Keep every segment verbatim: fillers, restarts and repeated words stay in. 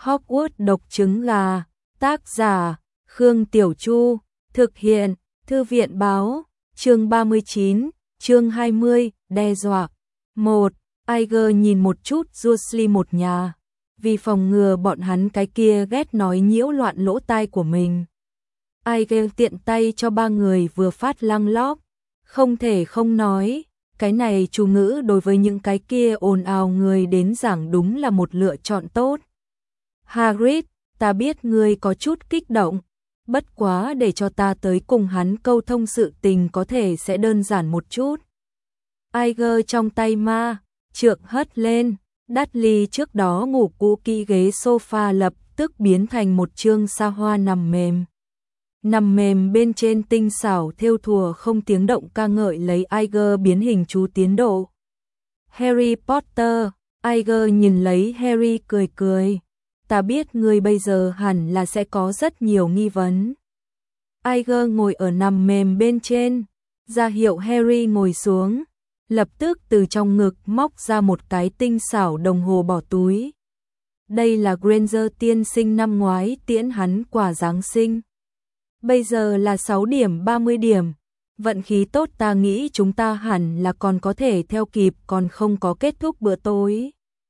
Hogwarts độc trứng gà, tác giả, Khương Tiểu Chu, thực hiện, Thư viện báo, chương ba mươi chín, chương hai mươi, đe dọa. một. Iger nhìn một chút Dursley một nhà, vì phòng ngừa bọn hắn cái kia ghét nói nhiễu loạn lỗ tai của mình. Iger tiện tay cho ba người vừa phát lăng lóc, không thể không nói, cái này chú ngữ đối với những cái kia ồn ào người đến giảng đúng là một lựa chọn tốt. Hagrid, ta biết ngươi có chút kích động, bất quá để cho ta tới cùng hắn câu thông sự tình có thể sẽ đơn giản một chút. Iger trong tay ma trượng hất lên, Dudley trước đó ngủ cũ kỹ ghế sofa lập tức biến thành một chương sa hoa nằm mềm. Nằm mềm bên trên tinh xảo thêu thùa không tiếng động ca ngợi lấy Iger biến hình chú tiến độ. Harry Potter, Iger nhìn lấy Harry cười cười. Ta biết ngươi bây giờ hẳn là sẽ có rất nhiều nghi vấn. Iger ngồi ở nằm mềm bên trên, ra hiệu Harry ngồi xuống, lập tức từ trong ngực móc ra một cái tinh xảo đồng hồ bỏ túi. Đây là Granger tiên sinh năm ngoái tiễn hắn quà Giáng sinh. Bây giờ là sáu điểm ba mươi điểm, vận khí tốt ta nghĩ chúng ta hẳn là còn có thể theo kịp còn không có kết thúc bữa tối.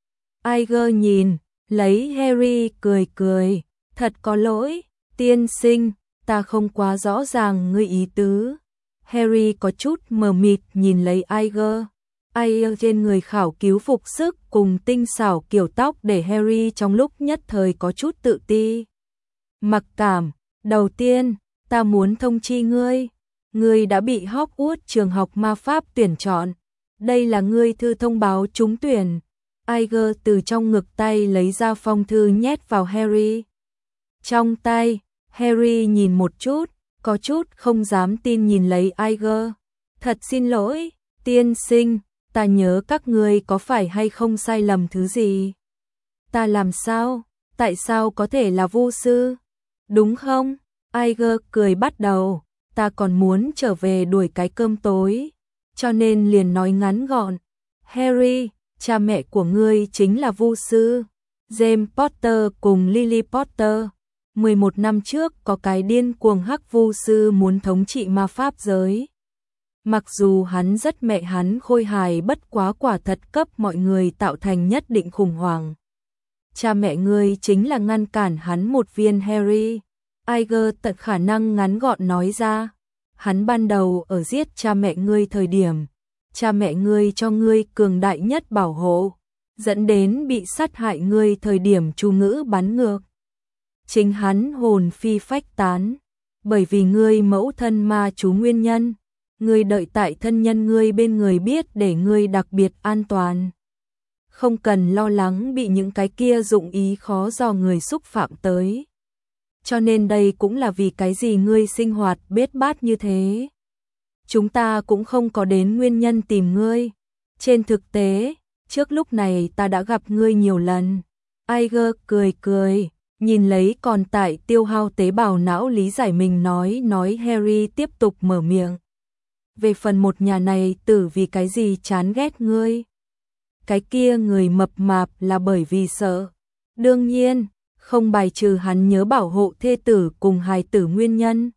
Iger nhìn, lấy Harry cười cười, thật có lỗi, tiên sinh, ta không quá rõ ràng ngươi ý tứ. Harry có chút mờ mịt nhìn lấy Iger. Iger trên người khảo cứu phục sức cùng tinh xảo kiểu tóc để Harry trong lúc nhất thời có chút tự ti. Mặc cảm, đầu tiên, ta muốn thông chi ngươi, ngươi đã bị Hogwarts trường học ma pháp tuyển chọn. Đây là ngươi thư thông báo trúng tuyển. Iger từ trong ngực tay lấy ra phong thư nhét vào Harry. Trong tay, Harry nhìn một chút, có chút không dám tin nhìn lấy Iger. Thật xin lỗi, tiên sinh, ta nhớ các ngươi có phải hay không sai lầm thứ gì? Ta làm sao? Tại sao có thể là vu sư? Đúng không? Iger cười bắt đầu, ta còn muốn trở về đuổi cái cơm tối, cho nên liền nói ngắn gọn. Harry, cha mẹ của ngươi chính là vu sư. James Potter cùng Lily Potter. mười một năm trước có cái điên cuồng hắc vu sư muốn thống trị ma pháp giới. Mặc dù hắn rất mẹ hắn khôi hài bất quá quả thật cấp mọi người tạo thành nhất định khủng hoảng. Cha mẹ ngươi chính là ngăn cản hắn một viên Harry. Iger tận khả năng ngắn gọn nói ra. Hắn ban đầu ở giết cha mẹ ngươi thời điểm, cha mẹ ngươi cho ngươi cường đại nhất bảo hộ, dẫn đến bị sát hại ngươi thời điểm chú ngữ bắn ngược. Chính hắn hồn phi phách tán, bởi vì ngươi mẫu thân ma chú nguyên nhân, ngươi đợi tại thân nhân ngươi bên người biết để ngươi đặc biệt an toàn. Không cần lo lắng bị những cái kia dụng ý khó do người xúc phạm tới. Cho nên đây cũng là vì cái gì ngươi sinh hoạt bết bát như thế. Chúng ta cũng không có đến nguyên nhân tìm ngươi. Trên thực tế, trước lúc này ta đã gặp ngươi nhiều lần. Iger cười cười, nhìn lấy còn tại tiêu hao tế bào não lý giải mình nói nói Harry tiếp tục mở miệng. Về phần một nhà này tử vì cái gì chán ghét ngươi. Cái kia người mập mạp là bởi vì sợ. Đương nhiên, không bài trừ hắn nhớ bảo hộ thê tử cùng hài tử nguyên nhân.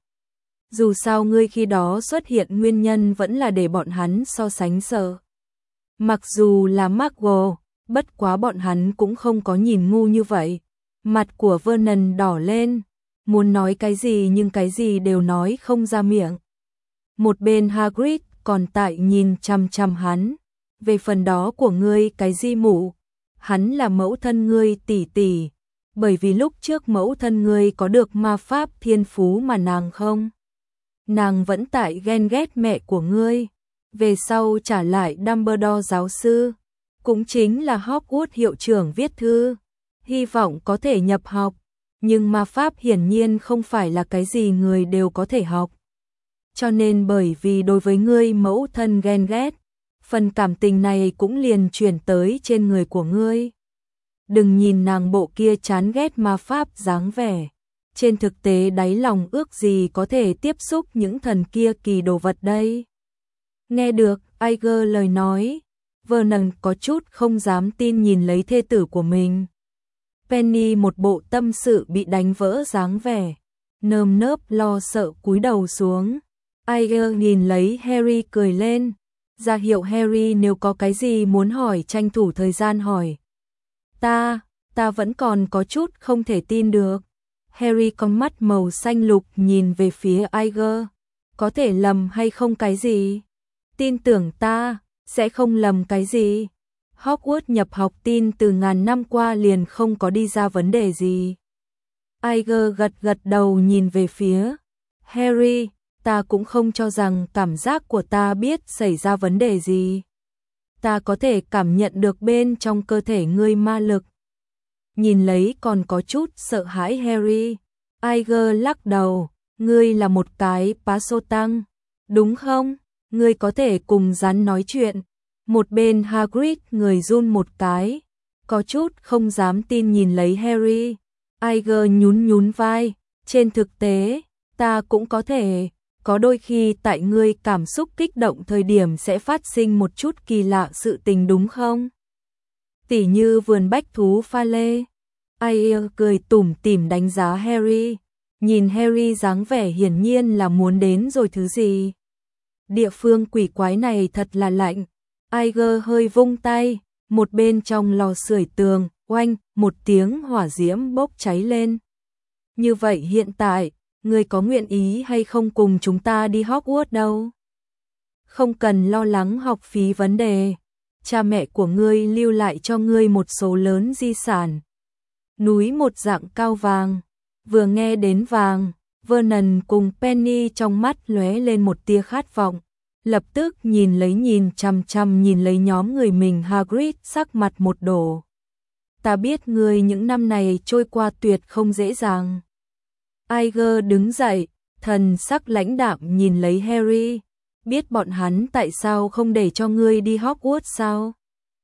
Dù sao ngươi khi đó xuất hiện nguyên nhân vẫn là để bọn hắn so sánh sợ. Mặc dù là McGonagall, bất quá bọn hắn cũng không có nhìn ngu như vậy. Mặt của Vernon đỏ lên, muốn nói cái gì nhưng cái gì đều nói không ra miệng. Một bên Hagrid còn tại nhìn chằm chằm hắn. Về phần đó của ngươi cái gì mụ, hắn là mẫu thân ngươi tỷ tỷ. Bởi vì lúc trước mẫu thân ngươi có được ma pháp thiên phú mà nàng không. Nàng vẫn tại ghen ghét mẹ của ngươi. Về sau trả lại Dumbledore giáo sư, cũng chính là Hogwarts hiệu trưởng viết thư, hy vọng có thể nhập học. Nhưng ma pháp hiển nhiên không phải là cái gì người đều có thể học. Cho nên bởi vì đối với ngươi mẫu thân ghen ghét, phần cảm tình này cũng liền chuyển tới trên người của ngươi. Đừng nhìn nàng bộ kia chán ghét ma pháp dáng vẻ. Trên thực tế đáy lòng ước gì có thể tiếp xúc những thần kia kỳ đồ vật đây. Nghe được Iger lời nói, Vernon có chút không dám tin nhìn lấy thê tử của mình. Penny một bộ tâm sự bị đánh vỡ dáng vẻ, nơm nớp lo sợ cúi đầu xuống. Iger nhìn lấy Harry cười lên, ra hiệu Harry nếu có cái gì muốn hỏi tranh thủ thời gian hỏi. Ta, ta vẫn còn có chút không thể tin được. Harry con mắt màu xanh lục nhìn về phía Iger. Có thể lầm hay không cái gì? Tin tưởng ta, sẽ không lầm cái gì. Hogwarts nhập học tin từ ngàn năm qua liền không có đi ra vấn đề gì. Iger gật gật đầu nhìn về phía Harry, ta cũng không cho rằng cảm giác của ta biết xảy ra vấn đề gì. Ta có thể cảm nhận được bên trong cơ thể ngươi ma lực. Nhìn lấy còn có chút sợ hãi Harry, Iger lắc đầu, ngươi là một cái pá sô tăng, đúng không? Ngươi có thể cùng rắn nói chuyện. Một bên Hagrid người run một cái, có chút không dám tin nhìn lấy Harry. Iger nhún nhún vai, trên thực tế, ta cũng có thể, có đôi khi tại ngươi cảm xúc kích động thời điểm sẽ phát sinh một chút kỳ lạ sự tình đúng không? Tỉ như vườn bách thú pha lê. Iger cười tủm tỉm đánh giá Harry, nhìn Harry dáng vẻ hiển nhiên là muốn đến rồi thứ gì. Địa phương quỷ quái này thật là lạnh. Iger hơi vung tay, một bên trong lò sưởi tường, oanh, một tiếng hỏa diễm bốc cháy lên. Như vậy hiện tại, ngươi có nguyện ý hay không cùng chúng ta đi Hogwarts đâu? Không cần lo lắng học phí vấn đề. Cha mẹ của ngươi lưu lại cho ngươi một số lớn di sản. Núi một dạng cao vàng. Vừa nghe đến vàng, Vernon cùng Penny trong mắt lóe lên một tia khát vọng. Lập tức nhìn lấy nhìn chằm chằm nhìn lấy nhóm người mình. Hagrid sắc mặt một đổ. Ta biết ngươi những năm này trôi qua tuyệt không dễ dàng. Iger đứng dậy, thần sắc lãnh đạm nhìn lấy Harry. Biết bọn hắn tại sao không để cho ngươi đi Hogwarts sao?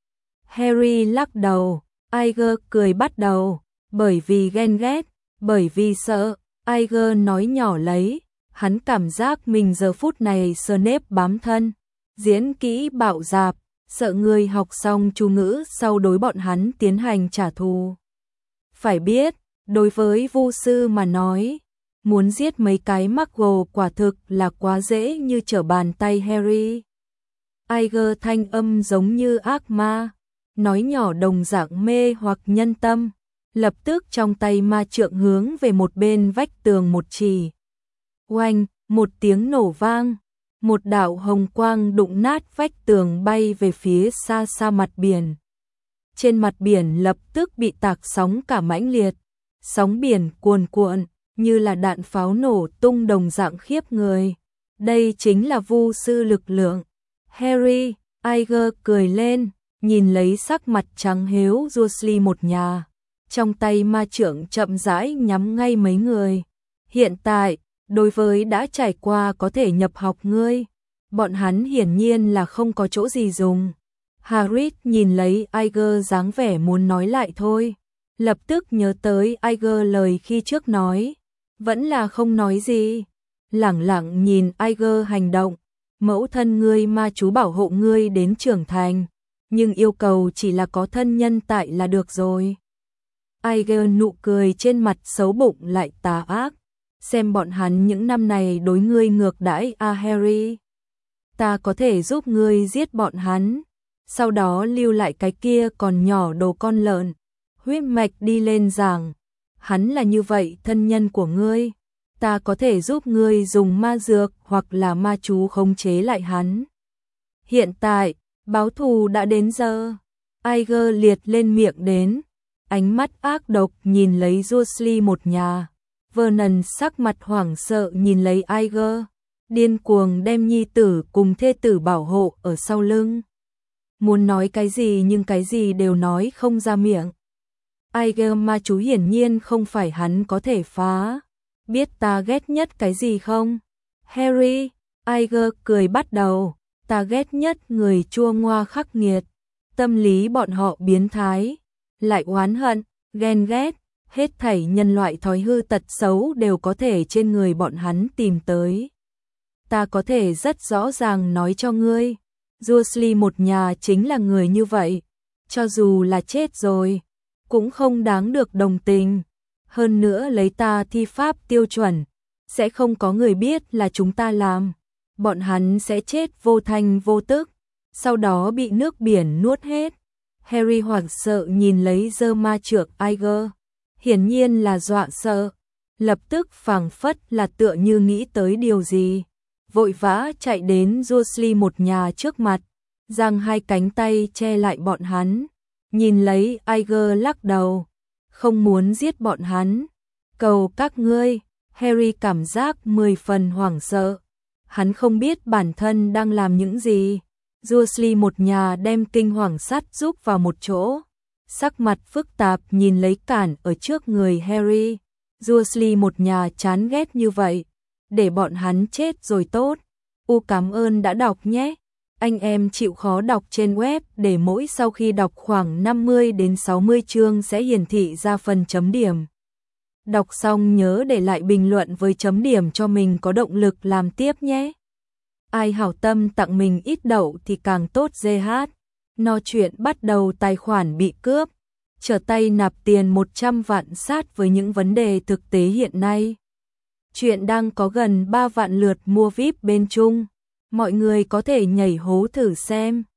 Harry lắc đầu, Iger cười bắt đầu, bởi vì ghen ghét, bởi vì sợ. Iger nói nhỏ lấy, hắn cảm giác mình giờ phút này Snape bám thân, diễn kỹ bạo dạp, sợ người học xong chú ngữ sau đối bọn hắn tiến hành trả thù. Phải biết, đối với vu sư mà nói, muốn giết mấy cái Muggle quả thực là quá dễ như trở bàn tay Harry. Iger thanh âm giống như ác ma, nói nhỏ đồng dạng mê hoặc nhân tâm, lập tức trong tay ma trượng hướng về một bên vách tường một chỉ. Oanh, một tiếng nổ vang, một đạo hồng quang đụng nát vách tường bay về phía xa xa mặt biển. Trên mặt biển lập tức bị tạc sóng cả mãnh liệt, sóng biển cuồn cuộn, như là đạn pháo nổ tung đồng dạng khiếp người. Đây chính là vu sư lực lượng. Harry, Iger cười lên, nhìn lấy sắc mặt trắng hếu Dursley một nhà. Trong tay ma trượng chậm rãi nhắm ngay mấy người. Hiện tại, đối với đã trải qua có thể nhập học ngươi, bọn hắn hiển nhiên là không có chỗ gì dùng. Hagrid nhìn lấy Iger dáng vẻ muốn nói lại thôi, lập tức nhớ tới Iger lời khi trước nói, vẫn là không nói gì, lẳng lặng nhìn Iger hành động. Mẫu thân ngươi ma chú bảo hộ ngươi đến trưởng thành, nhưng yêu cầu chỉ là có thân nhân tại là được rồi. Iger nụ cười trên mặt xấu bụng lại tà ác, xem bọn hắn những năm này đối ngươi ngược đãi a Harry. Ta có thể giúp ngươi giết bọn hắn, sau đó lưu lại cái kia còn nhỏ đồ con lợn, huyết mạch đi lên giảng, hắn là như vậy thân nhân của ngươi. Ta có thể giúp ngươi dùng ma dược hoặc là ma chú khống chế lại hắn. Hiện tại, báo thù đã đến giờ. Iger liệt lên miệng đến, ánh mắt ác độc nhìn lấy Dursley một nhà. Vernon sắc mặt hoảng sợ nhìn lấy Iger, điên cuồng đem nhi tử cùng thê tử bảo hộ ở sau lưng. Muốn nói cái gì nhưng cái gì đều nói không ra miệng. Iger ma chú hiển nhiên không phải hắn có thể phá. Biết ta ghét nhất cái gì không? Harry, Iger cười bắt đầu, ta ghét nhất người chua ngoa khắc nghiệt, tâm lý bọn họ biến thái, lại oán hận, ghen ghét, hết thảy nhân loại thói hư tật xấu đều có thể trên người bọn hắn tìm tới. Ta có thể rất rõ ràng nói cho ngươi, Dursley một nhà chính là người như vậy, cho dù là chết rồi, cũng không đáng được đồng tình. Hơn nữa lấy ta thi pháp tiêu chuẩn, sẽ không có người biết là chúng ta làm. Bọn hắn sẽ chết vô thanh vô tức, sau đó bị nước biển nuốt hết. Harry hoảng sợ nhìn lấy giơ ma trượng Iger, hiển nhiên là dọa sợ, lập tức phảng phất là tựa như nghĩ tới điều gì, vội vã chạy đến Dursley một nhà trước mặt, giang hai cánh tay che lại bọn hắn, nhìn lấy Iger lắc đầu, không muốn giết bọn hắn, cầu các ngươi. Harry cảm giác mười phần hoảng sợ, hắn không biết bản thân đang làm những gì. Dursley một nhà đem kinh hoàng sắt giúp vào một chỗ, sắc mặt phức tạp nhìn lấy cản ở trước người Harry. Dursley một nhà chán ghét như vậy, để bọn hắn chết rồi tốt. U cảm ơn đã đọc nhé. Anh em chịu khó đọc trên web để mỗi sau khi đọc khoảng năm mươi đến sáu mươi chương sẽ hiển thị ra phần chấm điểm. Đọc xong nhớ để lại bình luận với chấm điểm cho mình có động lực làm tiếp nhé. Ai hảo tâm tặng mình ít đậu thì càng tốt. giê hát. No chuyện bắt đầu tài khoản bị cướp, trở tay nạp tiền một trăm vạn sát với những vấn đề thực tế hiện nay. Chuyện đang có gần ba vạn lượt mua víp bên Trung. Mọi người có thể nhảy hố thử xem.